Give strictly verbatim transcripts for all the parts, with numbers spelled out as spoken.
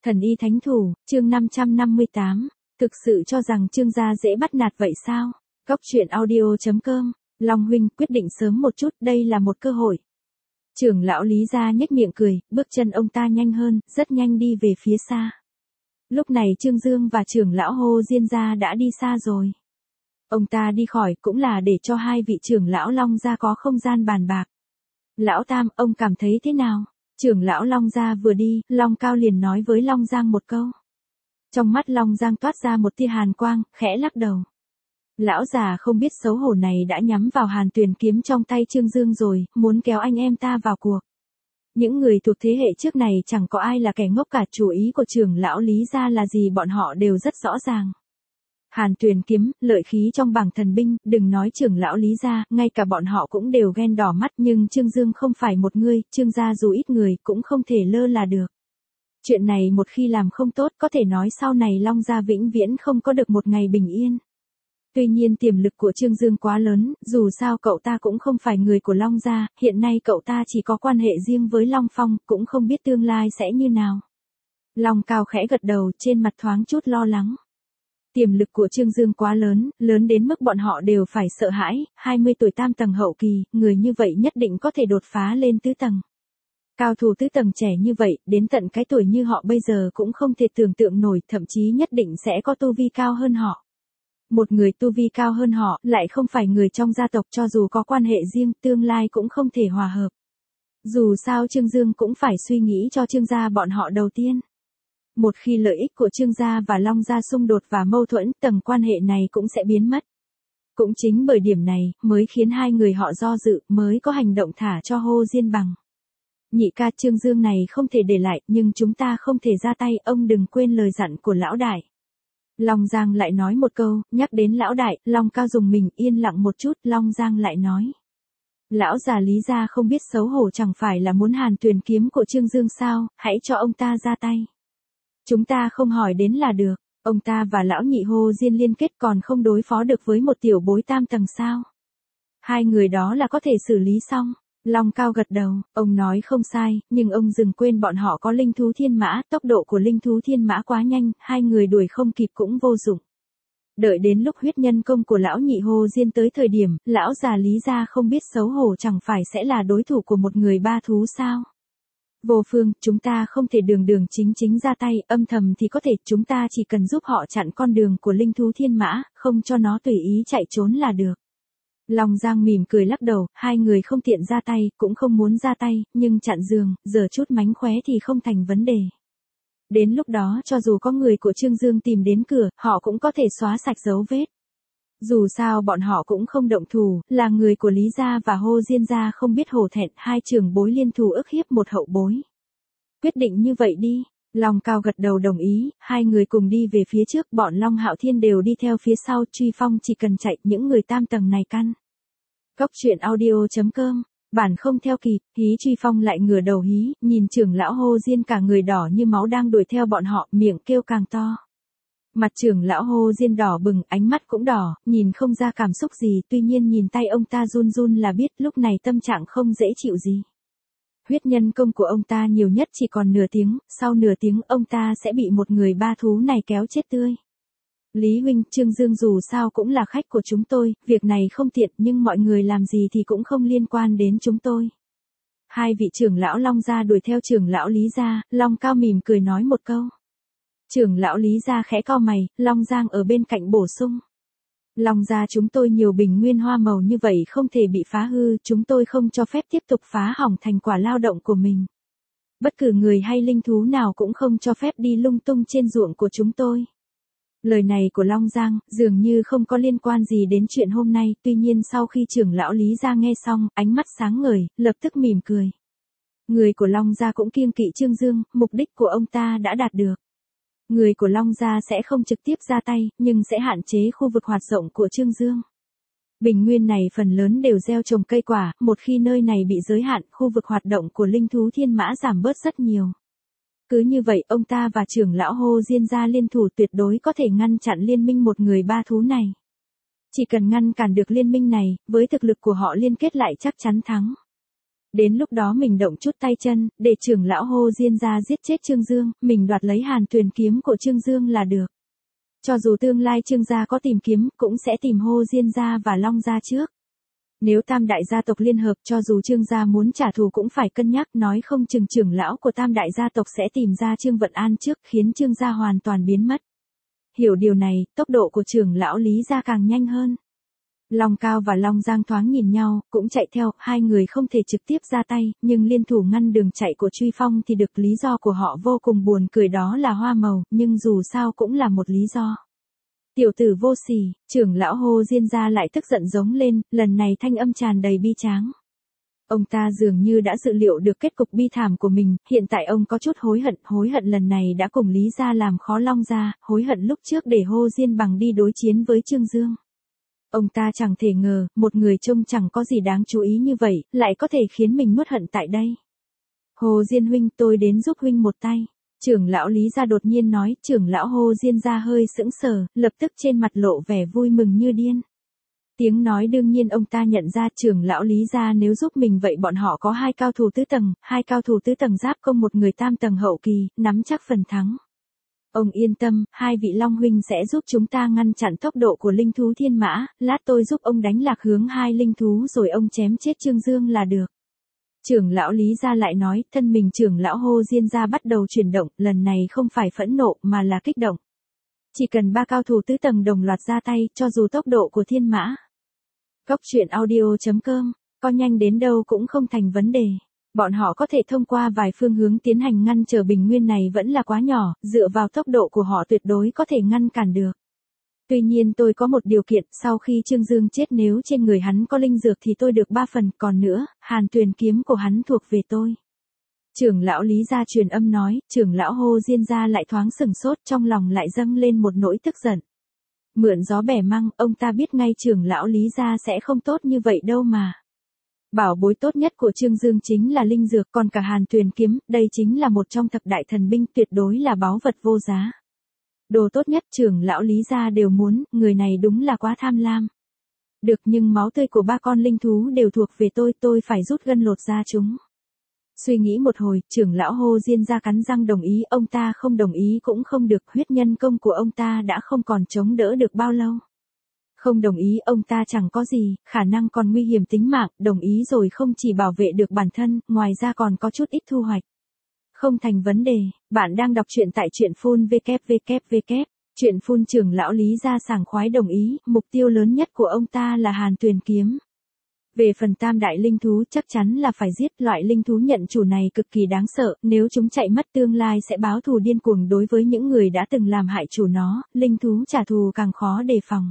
Thần y thánh thủ, chương năm trăm năm mươi tám. Thực sự cho rằng Trương gia dễ bắt nạt vậy sao? Góc truyện audio chấm com. Long huynh quyết định sớm một chút, đây là một cơ hội. Trưởng lão Lý gia nhếch miệng cười, bước chân ông ta nhanh hơn, rất nhanh đi về phía xa. Lúc này Trương Dương và trưởng lão Hồ Diên gia đã đi xa rồi. Ông ta đi khỏi cũng là để cho hai vị trưởng lão Long gia có không gian bàn bạc. Lão Tam, ông cảm thấy thế nào? Trưởng lão Long gia vừa đi, Long Cao liền nói với Long Giang một câu. Trong mắt Long Giang toát ra một tia hàn quang, khẽ lắc đầu. Lão già không biết xấu hổ này đã nhắm vào Hàn Tuyền kiếm trong tay Trương Dương rồi, muốn kéo anh em ta vào cuộc. Những người thuộc thế hệ trước này chẳng có ai là kẻ ngốc cả, chủ ý của trưởng lão Lý gia là gì bọn họ đều rất rõ ràng. Hàn Tuyền kiếm, lợi khí trong bảng thần binh, đừng nói trưởng lão Lý gia, ngay cả bọn họ cũng đều ghen đỏ mắt, nhưng Trương Dương không phải một người, Trương gia dù ít người cũng không thể lơ là được. Chuyện này một khi làm không tốt có thể nói sau này Long gia vĩnh viễn không có được một ngày bình yên. Tuy nhiên tiềm lực của Trương Dương quá lớn, dù sao cậu ta cũng không phải người của Long gia, hiện nay cậu ta chỉ có quan hệ riêng với Long Phong, cũng không biết tương lai sẽ như nào. Long Cao khẽ gật đầu, trên mặt thoáng chút lo lắng. Tiềm lực của Trương Dương quá lớn, lớn đến mức bọn họ đều phải sợ hãi, hai mươi tuổi tam tầng hậu kỳ, người như vậy nhất định có thể đột phá lên tứ tầng. Cao thủ tứ tầng trẻ như vậy, đến tận cái tuổi như họ bây giờ cũng không thể tưởng tượng nổi, thậm chí nhất định sẽ có tu vi cao hơn họ. Một người tu vi cao hơn họ, lại không phải người trong gia tộc, cho dù có quan hệ riêng, tương lai cũng không thể hòa hợp. Dù sao Trương Dương cũng phải suy nghĩ cho Trương gia bọn họ đầu tiên. Một khi lợi ích của Trương gia và Long gia xung đột và mâu thuẫn, tầng quan hệ này cũng sẽ biến mất. Cũng chính bởi điểm này, mới khiến hai người họ do dự, mới có hành động thả cho Hồ Diên Bằng. Nhị ca, Trương Dương này không thể để lại, nhưng chúng ta không thể ra tay, ông đừng quên lời dặn của lão đại. Long Giang lại nói một câu, nhắc đến lão đại, Long Cao dùng mình, yên lặng một chút, Long Giang lại nói. Lão già Lý gia không biết xấu hổ, chẳng phải là muốn Hàn Tuyền kiếm của Trương Dương sao, hãy cho ông ta ra tay. Chúng ta không hỏi đến là được, ông ta và lão nhị Hồ Diên liên kết còn không đối phó được với một tiểu bối tam tầng sao. Hai người đó là có thể xử lý xong. Long Cao gật đầu, ông nói không sai, nhưng ông đừng quên bọn họ có linh thú thiên mã, tốc độ của linh thú thiên mã quá nhanh, hai người đuổi không kịp cũng vô dụng. Đợi đến lúc huyết nhân công của lão nhị Hồ Diên tới thời điểm, lão già Lý gia không biết xấu hổ chẳng phải sẽ là đối thủ của một người ba thú sao. Vô Phương, chúng ta không thể đường đường chính chính ra tay, âm thầm thì có thể, chúng ta chỉ cần giúp họ chặn con đường của linh thú thiên mã, không cho nó tùy ý chạy trốn là được. Long Giang mỉm cười lắc đầu, hai người không tiện ra tay, cũng không muốn ra tay, nhưng chặn giường, giờ chút mánh khóe thì không thành vấn đề. Đến lúc đó cho dù có người của Trương Dương tìm đến cửa, họ cũng có thể xóa sạch dấu vết. Dù sao bọn họ cũng không động thủ, là người của Lý gia và Hồ Diên gia không biết hổ thẹn, hai trưởng bối liên thủ ức hiếp một hậu bối. Quyết định như vậy đi. Long Cao gật đầu đồng ý, hai người cùng đi về phía trước, bọn Long Hạo Thiên đều đi theo phía sau, Truy Phong chỉ cần chạy, những người tam tầng này căn. Góc truyện audio chấm com, bản không theo kịp, hí Truy Phong lại ngửa đầu hí, nhìn trưởng lão Hồ Diên cả người đỏ như máu đang đuổi theo bọn họ, miệng kêu càng to. Mặt trưởng lão Hồ Diên đỏ bừng, ánh mắt cũng đỏ, nhìn không ra cảm xúc gì, tuy nhiên nhìn tay ông ta run run là biết lúc này tâm trạng không dễ chịu gì. Huyết nhân công của ông ta nhiều nhất chỉ còn nửa tiếng, sau nửa tiếng ông ta sẽ bị một người ba thú này kéo chết tươi. Lý huynh, Trương Dương dù sao cũng là khách của chúng tôi, việc này không tiện nhưng mọi người làm gì thì cũng không liên quan đến chúng tôi. Hai vị trưởng lão Long gia đuổi theo trưởng lão Lý gia, Long Cao mỉm cười nói một câu. Trưởng lão Lý gia khẽ cau mày, Long Giang ở bên cạnh bổ sung. Long gia chúng tôi nhiều bình nguyên hoa màu như vậy không thể bị phá hư, chúng tôi không cho phép tiếp tục phá hỏng thành quả lao động của mình. Bất cứ người hay linh thú nào cũng không cho phép đi lung tung trên ruộng của chúng tôi. Lời này của Long Giang dường như không có liên quan gì đến chuyện hôm nay, tuy nhiên sau khi trưởng lão Lý gia nghe xong, ánh mắt sáng ngời, lập tức mỉm cười. Người của Long gia cũng kiêng kỵ Trương Dương, mục đích của ông ta đã đạt được. Người của Long gia sẽ không trực tiếp ra tay, nhưng sẽ hạn chế khu vực hoạt động của Trương Dương. Bình nguyên này phần lớn đều gieo trồng cây quả, một khi nơi này bị giới hạn, khu vực hoạt động của linh thú thiên mã giảm bớt rất nhiều. Cứ như vậy, ông ta và trưởng lão Hồ Diên gia liên thủ tuyệt đối có thể ngăn chặn liên minh một người ba thú này. Chỉ cần ngăn cản được liên minh này, với thực lực của họ liên kết lại chắc chắn thắng. Đến lúc đó mình động chút tay chân, để trưởng lão Hồ Diên gia giết chết Trương Dương, mình đoạt lấy Hàn Tuyền kiếm của Trương Dương là được. Cho dù tương lai Trương gia có tìm kiếm, cũng sẽ tìm Hồ Diên gia và Long gia trước. Nếu tam đại gia tộc liên hợp, cho dù Trương gia muốn trả thù cũng phải cân nhắc, nói không chừng trưởng lão của tam đại gia tộc sẽ tìm ra Trương Vận An trước, khiến Trương gia hoàn toàn biến mất. Hiểu điều này, tốc độ của trưởng lão Lý gia càng nhanh hơn. Long Cao và Long Giang thoáng nhìn nhau, cũng chạy theo, hai người không thể trực tiếp ra tay, nhưng liên thủ ngăn đường chạy của Truy Phong thì được, lý do của họ vô cùng buồn cười, đó là hoa màu, nhưng dù sao cũng là một lý do. Tiểu tử vô sỉ, trưởng lão Hồ Diên gia lại tức giận giống lên, lần này thanh âm tràn đầy bi tráng. Ông ta dường như đã dự liệu được kết cục bi thảm của mình, hiện tại ông có chút hối hận, hối hận lần này đã cùng Lý gia làm khó Long gia, hối hận lúc trước để Hồ Diên Bằng đi đối chiến với Trương Dương. Ông ta chẳng thể ngờ, một người trông chẳng có gì đáng chú ý như vậy, lại có thể khiến mình nuốt hận tại đây. Hồ Diên huynh, tôi đến giúp huynh một tay. Trưởng lão Lý gia đột nhiên nói, trưởng lão Hồ Diên gia hơi sững sờ, lập tức trên mặt lộ vẻ vui mừng như điên. Tiếng nói đương nhiên ông ta nhận ra trưởng lão Lý gia nếu giúp mình vậy bọn họ có hai cao thủ tứ tầng, hai cao thủ tứ tầng giáp công một người tam tầng hậu kỳ, nắm chắc phần thắng. Ông yên tâm, hai vị Long huynh sẽ giúp chúng ta ngăn chặn tốc độ của linh thú thiên mã, lát tôi giúp ông đánh lạc hướng hai linh thú rồi ông chém chết Trương Dương là được. Trưởng lão Lý gia lại nói, thân mình trưởng lão Hồ Diên gia bắt đầu chuyển động, lần này không phải phẫn nộ mà là kích động. Chỉ cần ba cao thủ tứ tầng đồng loạt ra tay, cho dù tốc độ của thiên mã. Góc truyện audio chấm com, có nhanh đến đâu cũng không thành vấn đề. Bọn họ có thể thông qua vài phương hướng tiến hành ngăn trở bình nguyên này vẫn là quá nhỏ, dựa vào tốc độ của họ tuyệt đối có thể ngăn cản được. Tuy nhiên tôi có một điều kiện, sau khi Trương Dương chết nếu trên người hắn có linh dược thì tôi được ba phần, còn nữa, Hàn Tuyền kiếm của hắn thuộc về tôi. Trưởng lão Lý gia truyền âm nói, trưởng lão Hồ Diên gia lại thoáng sừng sốt, trong lòng lại dâng lên một nỗi tức giận. Mượn gió bẻ măng, ông ta biết ngay trưởng lão Lý gia sẽ không tốt như vậy đâu mà. Bảo bối tốt nhất của Trương Dương chính là linh dược, còn cả Hàn Tuyền kiếm, đây chính là một trong thập đại thần binh, tuyệt đối là báu vật vô giá. Đồ tốt nhất trưởng lão Lý gia đều muốn, người này đúng là quá tham lam. Được, nhưng máu tươi của ba con linh thú đều thuộc về tôi, tôi phải rút gân lột ra chúng. Suy nghĩ một hồi, trưởng lão Hồ Diên gia cắn răng đồng ý, ông ta không đồng ý cũng không được, huyết nhân công của ông ta đã không còn chống đỡ được bao lâu. Không đồng ý ông ta chẳng có gì, khả năng còn nguy hiểm tính mạng, đồng ý rồi không chỉ bảo vệ được bản thân, ngoài ra còn có chút ít thu hoạch. Không thành vấn đề, bạn đang đọc truyện tại truyện phun vê kép vê kép vê kép. Truyện phun trưởng lão Lý gia sảng khoái đồng ý, mục tiêu lớn nhất của ông ta là Hàn Tuyền kiếm. Về phần tam đại linh thú chắc chắn là phải giết, loại linh thú nhận chủ này cực kỳ đáng sợ, nếu chúng chạy mất tương lai sẽ báo thù điên cuồng đối với những người đã từng làm hại chủ nó, linh thú trả thù càng khó đề phòng.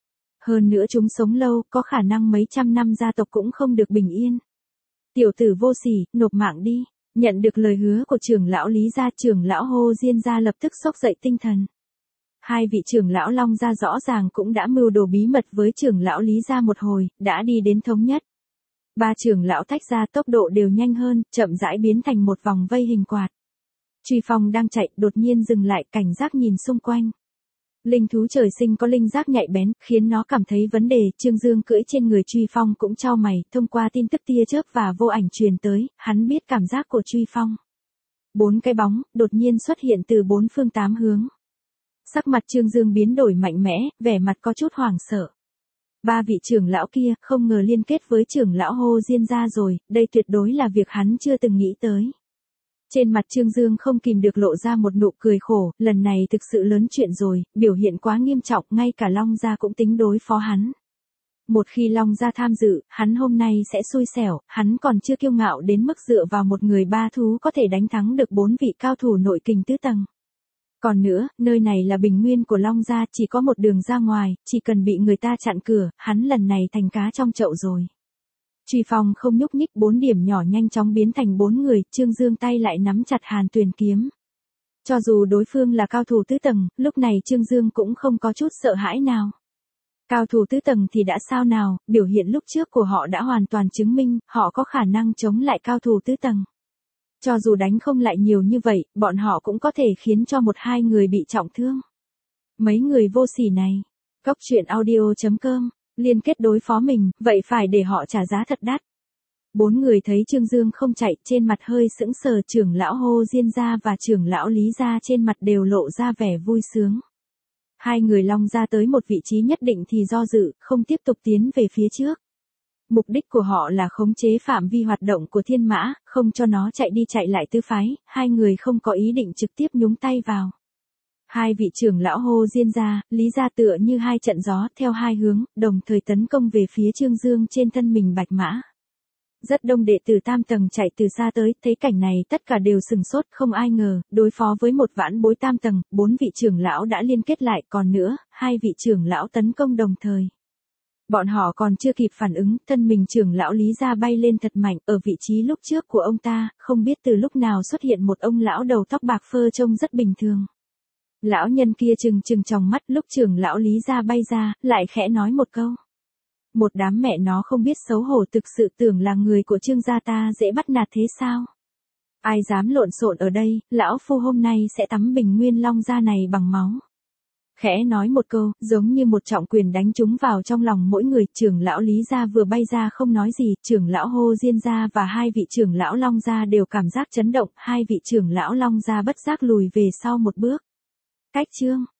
Hơn nữa chúng sống lâu, có khả năng mấy trăm năm gia tộc cũng không được bình yên. Tiểu tử vô sỉ, nộp mạng đi. Nhận được lời hứa của trưởng lão Lý gia, trưởng lão Hồ Diên gia lập tức xốc dậy tinh thần. Hai vị trưởng lão Long gia rõ ràng cũng đã mưu đồ bí mật với trưởng lão Lý gia một hồi, đã đi đến thống nhất. Ba trưởng lão tách ra, tốc độ đều nhanh hơn, chậm rãi biến thành một vòng vây hình quạt. Truy Phong đang chạy, đột nhiên dừng lại, cảnh giác nhìn xung quanh. Linh thú trời sinh có linh giác nhạy bén, khiến nó cảm thấy vấn đề, Trương Dương cưỡi trên người Truy Phong cũng chau mày, thông qua tin tức tia chớp và vô ảnh truyền tới, hắn biết cảm giác của Truy Phong. Bốn cái bóng, đột nhiên xuất hiện từ bốn phương tám hướng. Sắc mặt Trương Dương biến đổi mạnh mẽ, vẻ mặt có chút hoảng sợ. Ba vị trưởng lão kia, không ngờ liên kết với trưởng lão Hồ Diên gia rồi, đây tuyệt đối là việc hắn chưa từng nghĩ tới. Trên mặt Trương Dương không kìm được lộ ra một nụ cười khổ, lần này thực sự lớn chuyện rồi, biểu hiện quá nghiêm trọng, ngay cả Long gia cũng tính đối phó hắn. Một khi Long gia tham dự, hắn hôm nay sẽ xui xẻo, hắn còn chưa kiêu ngạo đến mức dựa vào một người ba thú có thể đánh thắng được bốn vị cao thủ nội kình tứ tầng. Còn nữa, nơi này là bình nguyên của Long gia, chỉ có một đường ra ngoài, chỉ cần bị người ta chặn cửa, hắn lần này thành cá trong chậu rồi. Truy Phong không nhúc nhích, bốn điểm nhỏ nhanh chóng biến thành bốn người, Trương Dương tay lại nắm chặt Hàn Tuyền kiếm. Cho dù đối phương là cao thủ tứ tầng, lúc này Trương Dương cũng không có chút sợ hãi nào. Cao thủ tứ tầng thì đã sao nào, biểu hiện lúc trước của họ đã hoàn toàn chứng minh, họ có khả năng chống lại cao thủ tứ tầng. Cho dù đánh không lại nhiều như vậy, bọn họ cũng có thể khiến cho một hai người bị trọng thương. Mấy người vô sỉ này. Góc truyện audio chấm com. Liên kết đối phó mình, vậy phải để họ trả giá thật đắt. Bốn người thấy Trương Dương không chạy, trên mặt hơi sững sờ, trưởng lão Hồ Diên gia và trưởng lão Lý gia trên mặt đều lộ ra vẻ vui sướng. Hai người Long gia tới một vị trí nhất định thì do dự, không tiếp tục tiến về phía trước. Mục đích của họ là khống chế phạm vi hoạt động của thiên mã, không cho nó chạy đi chạy lại tứ phái, hai người không có ý định trực tiếp nhúng tay vào. Hai vị trưởng lão Hồ Diên gia, Lý gia tựa như hai trận gió theo hai hướng, đồng thời tấn công về phía Trương Dương trên thân mình bạch mã. Rất đông đệ tử tam tầng chạy từ xa tới, thấy cảnh này tất cả đều sừng sốt, không ai ngờ, đối phó với một vãn bối tam tầng, bốn vị trưởng lão đã liên kết lại, còn nữa, hai vị trưởng lão tấn công đồng thời. Bọn họ còn chưa kịp phản ứng, thân mình trưởng lão Lý gia bay lên thật mạnh, ở vị trí lúc trước của ông ta, không biết từ lúc nào xuất hiện một ông lão đầu tóc bạc phơ trông rất bình thường. Lão nhân kia trừng trừng tròng mắt, lúc trưởng lão Lý gia bay ra, lại khẽ nói một câu. Một đám mẹ nó không biết xấu hổ, thực sự tưởng là người của Trương gia ta dễ bắt nạt thế sao? Ai dám lộn xộn ở đây, lão phu hôm nay sẽ tắm bình nguyên Long gia này bằng máu. Khẽ nói một câu, giống như một trọng quyền đánh trúng vào trong lòng mỗi người, trưởng lão Lý gia vừa bay ra không nói gì, trưởng lão Hồ Diên gia và hai vị trưởng lão Long gia đều cảm giác chấn động, hai vị trưởng lão Long gia bất giác lùi về sau một bước. Cách chương